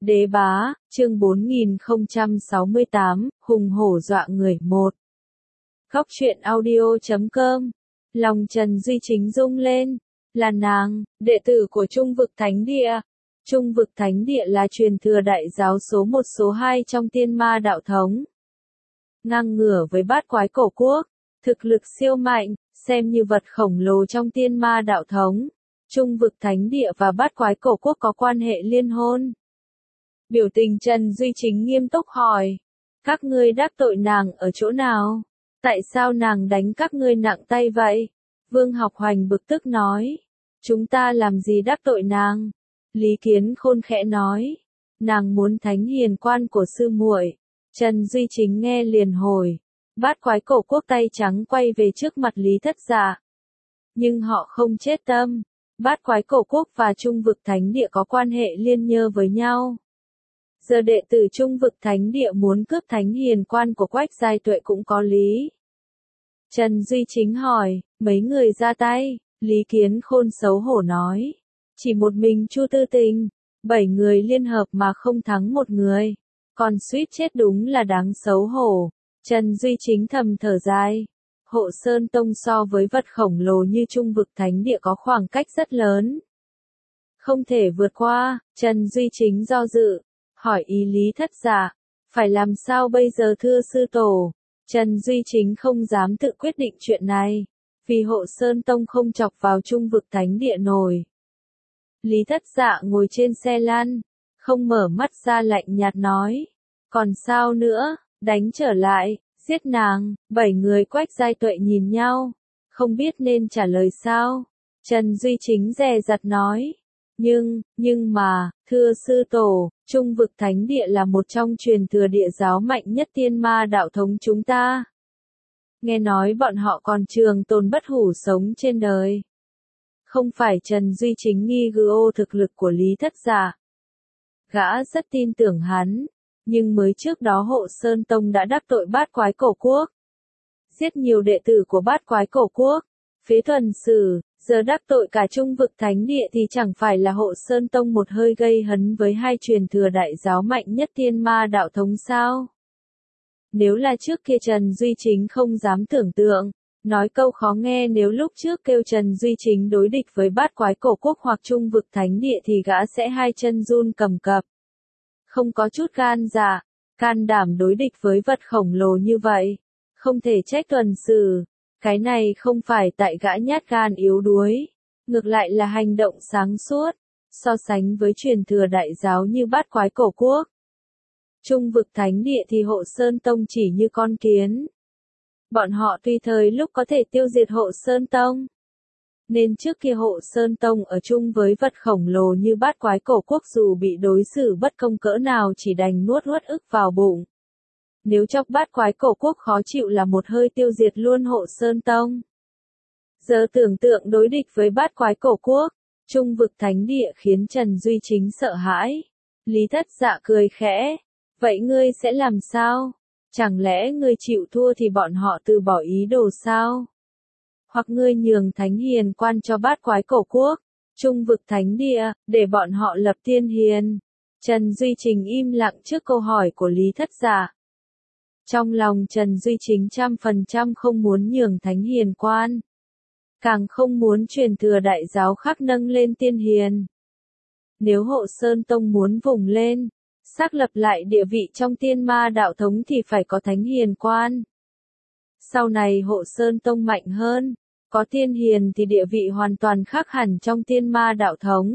Đế bá, chương 4068, hùng hổ dọa người 1. Góc truyện audio.com. Lòng Trần Duy Chính rung lên. Là nàng, đệ tử của Trung Vực Thánh Địa. Trung Vực Thánh Địa là truyền thừa đại giáo số 1 số 2 trong Tiên Ma đạo thống. Ngang ngửa với Bát Quái Cổ Quốc, thực lực siêu mạnh, xem như vật khổng lồ trong Tiên Ma đạo thống. Trung Vực Thánh Địa và Bát Quái Cổ Quốc có quan hệ liên hôn. Biểu tình Trần Duy Chính nghiêm túc hỏi. Các ngươi đắc tội nàng ở chỗ nào? Tại sao nàng đánh các ngươi nặng tay vậy? Vương Học Hoành bực tức nói. Chúng ta làm gì đắc tội nàng? Lý Kiến Khôn khẽ nói. Nàng muốn thánh hiền quan của sư muội. Trần Duy Chính nghe liền hồi. Bát Quái Cổ Quốc tay trắng quay về trước mặt Lý Thất Dạ. Nhưng họ không chết tâm. Bát Quái Cổ Quốc và Trung Vực Thánh Địa có quan hệ liên nhơ với nhau. Giờ đệ tử Trung Vực Thánh Địa muốn cướp thánh hiền quan của Quách Giai Tuệ cũng có lý. Trần Duy Chính hỏi, mấy người ra tay? Lý Kiến Khôn xấu hổ nói. Chỉ một mình Chu Tư Tình, 7 người liên hợp mà không thắng một người. Còn suýt chết đúng là đáng xấu hổ. Trần Duy Chính thầm thở dài. Hộ Sơn Tông so với vật khổng lồ như Trung Vực Thánh Địa có khoảng cách rất lớn. Không thể vượt qua, Trần Duy Chính do dự. Hỏi ý Lý Thất Dạ, phải làm sao bây giờ thưa sư tổ? Trần Duy Chính không dám tự quyết định chuyện này, vì Hộ Sơn Tông không chọc vào Trung Vực Thánh Địa nổi. Lý Thất Dạ ngồi trên xe lăn, không mở mắt ra lạnh nhạt nói, còn sao nữa, đánh trở lại, giết nàng. 7 người Quách Giai Tuệ nhìn nhau, không biết nên trả lời sao. Trần Duy Chính dè dặt nói. Nhưng mà, thưa sư tổ, Trung Vực Thánh Địa là một trong truyền thừa địa giáo mạnh nhất Tiên Ma đạo thống chúng ta. Nghe nói bọn họ còn trường tồn bất hủ sống trên đời. Không phải Trần Duy Chính nghi ngờ thực lực của Lý Thất Dạ. Gã rất tin tưởng hắn, nhưng mới trước đó Hộ Sơn Tông đã đắc tội Bát Quái Cổ Quốc. Giết nhiều đệ tử của Bát Quái Cổ Quốc, phế thuần sử. Giờ đắc tội cả Trung Vực Thánh Địa thì chẳng phải là Hộ Sơn Tông một hơi gây hấn với hai truyền thừa đại giáo mạnh nhất Tiên Ma đạo thống sao? Nếu là trước kia Trần Duy Chính không dám tưởng tượng, nói câu khó nghe nếu lúc trước kêu Trần Duy Chính đối địch với Bát Quái Cổ Quốc hoặc Trung Vực Thánh Địa thì gã sẽ hai chân run cầm cập. Không có chút gan dạ, can đảm đối địch với vật khổng lồ như vậy, không thể trách thuần sử. Cái này không phải tại gã nhát gan yếu đuối, ngược lại là hành động sáng suốt, so sánh với truyền thừa đại giáo như Bát Quái Cổ Quốc. Trung Vực Thánh Địa thì Hộ Sơn Tông chỉ như con kiến. Bọn họ tùy thời lúc có thể tiêu diệt Hộ Sơn Tông. Nên trước kia Hộ Sơn Tông ở chung với vật khổng lồ như Bát Quái Cổ Quốc dù bị đối xử bất công cỡ nào chỉ đành nuốt uất ức vào bụng. Nếu chọc Bát Quái Cổ Quốc khó chịu là một hơi tiêu diệt luôn Hộ Sơn Tông. Giờ tưởng tượng đối địch với Bát Quái Cổ Quốc, Trung Vực Thánh Địa khiến Trần Duy Chính sợ hãi. Lý Thất Dạ cười khẽ. Vậy ngươi sẽ làm sao? Chẳng lẽ ngươi chịu thua thì bọn họ từ bỏ ý đồ sao? Hoặc ngươi nhường thánh hiền quan cho Bát Quái Cổ Quốc, Trung Vực Thánh Địa, để bọn họ lập tiên hiền? Trần Duy Chính im lặng trước câu hỏi của Lý Thất Dạ. Trong lòng Trần Duy Chính 100% không muốn nhường thánh hiền quan. Càng không muốn truyền thừa đại giáo khác nâng lên tiên hiền. Nếu Hộ Sơn Tông muốn vùng lên, xác lập lại địa vị trong Tiên Ma đạo thống thì phải có thánh hiền quan. Sau này Hộ Sơn Tông mạnh hơn, có tiên hiền thì địa vị hoàn toàn khác hẳn trong Tiên Ma đạo thống.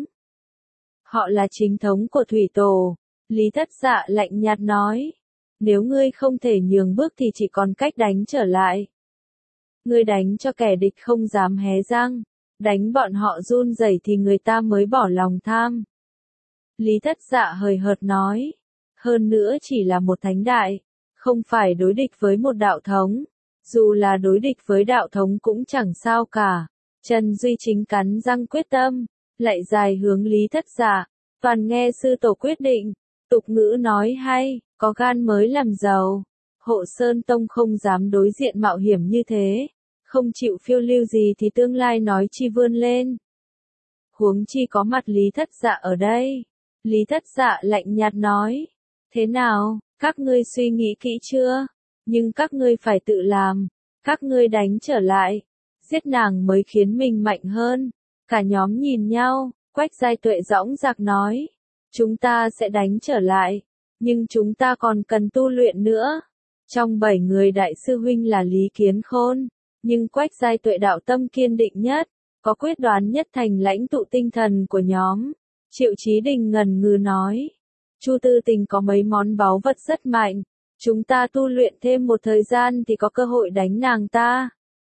Họ là chính thống của Thủy Tổ. Lý Thất Dạ lạnh nhạt nói. Nếu ngươi không thể nhường bước thì chỉ còn cách đánh trở lại. Ngươi đánh cho kẻ địch không dám hé răng, đánh bọn họ run rẩy thì người ta mới bỏ lòng tham. Lý Thất Dạ hời hợt nói, hơn nữa chỉ là một thánh đại, không phải đối địch với một đạo thống, dù là đối địch với đạo thống cũng chẳng sao cả. Trần Duy Chính cắn răng quyết tâm, lại dài hướng Lý Thất Dạ, toàn nghe sư tổ quyết định. Tục ngữ nói hay, có gan mới làm giàu. Hộ Sơn Tông không dám đối diện mạo hiểm như thế, không chịu phiêu lưu gì thì tương lai nói chi vươn lên. Huống chi có mặt Lý Thất Dạ ở đây. Lý Thất Dạ lạnh nhạt nói. Thế nào, các ngươi suy nghĩ kỹ chưa? Nhưng các ngươi phải tự làm. Các ngươi đánh trở lại. Giết nàng mới khiến mình mạnh hơn. Cả nhóm nhìn nhau, Quách Giai Tuệ dõng dạc nói. Chúng ta sẽ đánh trở lại. Nhưng chúng ta còn cần tu luyện nữa. Trong 7 người đại sư huynh là Lý Kiến Khôn. Nhưng Quách Giai Tuệ đạo tâm kiên định nhất. Có quyết đoán nhất thành lãnh tụ tinh thần của nhóm. Triệu Chí Đình ngần ngừ nói. Chu Tư Tình có mấy món báu vật rất mạnh. Chúng ta tu luyện thêm một thời gian thì có cơ hội đánh nàng ta.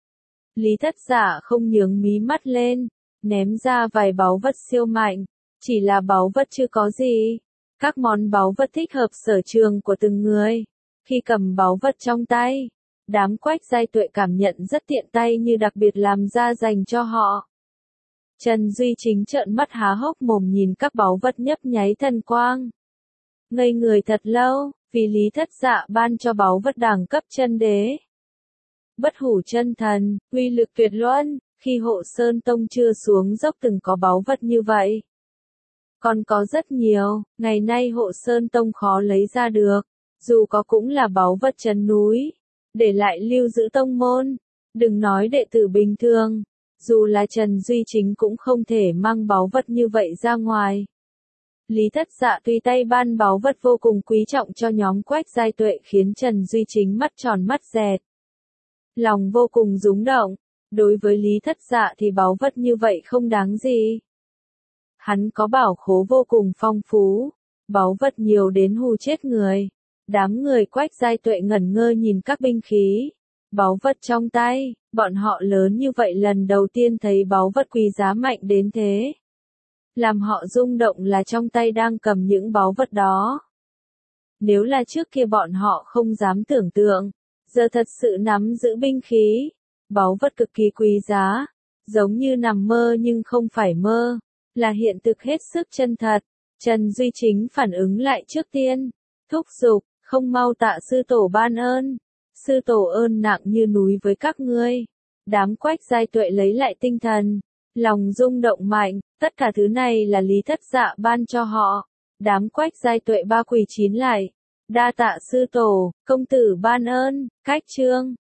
Lý Thất Dạ không nhướng mí mắt lên. Ném ra vài báu vật siêu mạnh. Chỉ là báu vật chưa có gì. Các món báu vật thích hợp sở trường của từng người. Khi cầm báu vật trong tay, đám Quách Giai Tuệ cảm nhận rất tiện tay như đặc biệt làm ra dành cho họ. Trần Duy Chính trợn mắt há hốc mồm nhìn các báu vật nhấp nháy thần quang. Ngây người thật lâu, vì Lý Thất Dạ ban cho báu vật đẳng cấp chân đế. Bất hủ chân thần, uy lực tuyệt luân, khi Hộ Sơn Tông chưa xuống dốc từng có báu vật như vậy. Còn có rất nhiều, ngày nay Hộ Sơn Tông khó lấy ra được, dù có cũng là báu vật chân núi, để lại lưu giữ tông môn, đừng nói đệ tử bình thường, dù là Trần Duy Chính cũng không thể mang báu vật như vậy ra ngoài. Lý Thất Dạ tùy tay ban báu vật vô cùng quý trọng cho nhóm Quách Giai Tuệ khiến Trần Duy Chính mắt tròn mắt dẹt. Lòng vô cùng rúng động, đối với Lý Thất Dạ thì báu vật như vậy không đáng gì. Hắn có bảo khố vô cùng phong phú, báu vật nhiều đến hù chết người. Đám người Quách Giai Tuệ ngẩn ngơ nhìn các binh khí, báu vật trong tay, bọn họ lớn như vậy lần đầu tiên thấy báu vật quý giá mạnh đến thế. Làm họ rung động là trong tay đang cầm những báu vật đó. Nếu là trước kia bọn họ không dám tưởng tượng, giờ thật sự nắm giữ binh khí, báu vật cực kỳ quý giá, giống như nằm mơ nhưng không phải mơ, là hiện thực hết sức chân thật. Trần Duy Chính phản ứng lại trước tiên, thúc giục, không mau tạ sư tổ ban ơn, sư tổ ơn nặng như núi với các ngươi. Đám Quách Giai Tuệ lấy lại tinh thần, lòng rung động mạnh, tất cả thứ này là Lý Thất Dạ ban cho họ. Đám Quách Giai Tuệ ba quỳ chín lại, đa tạ sư tổ, công tử ban ơn, cách chương.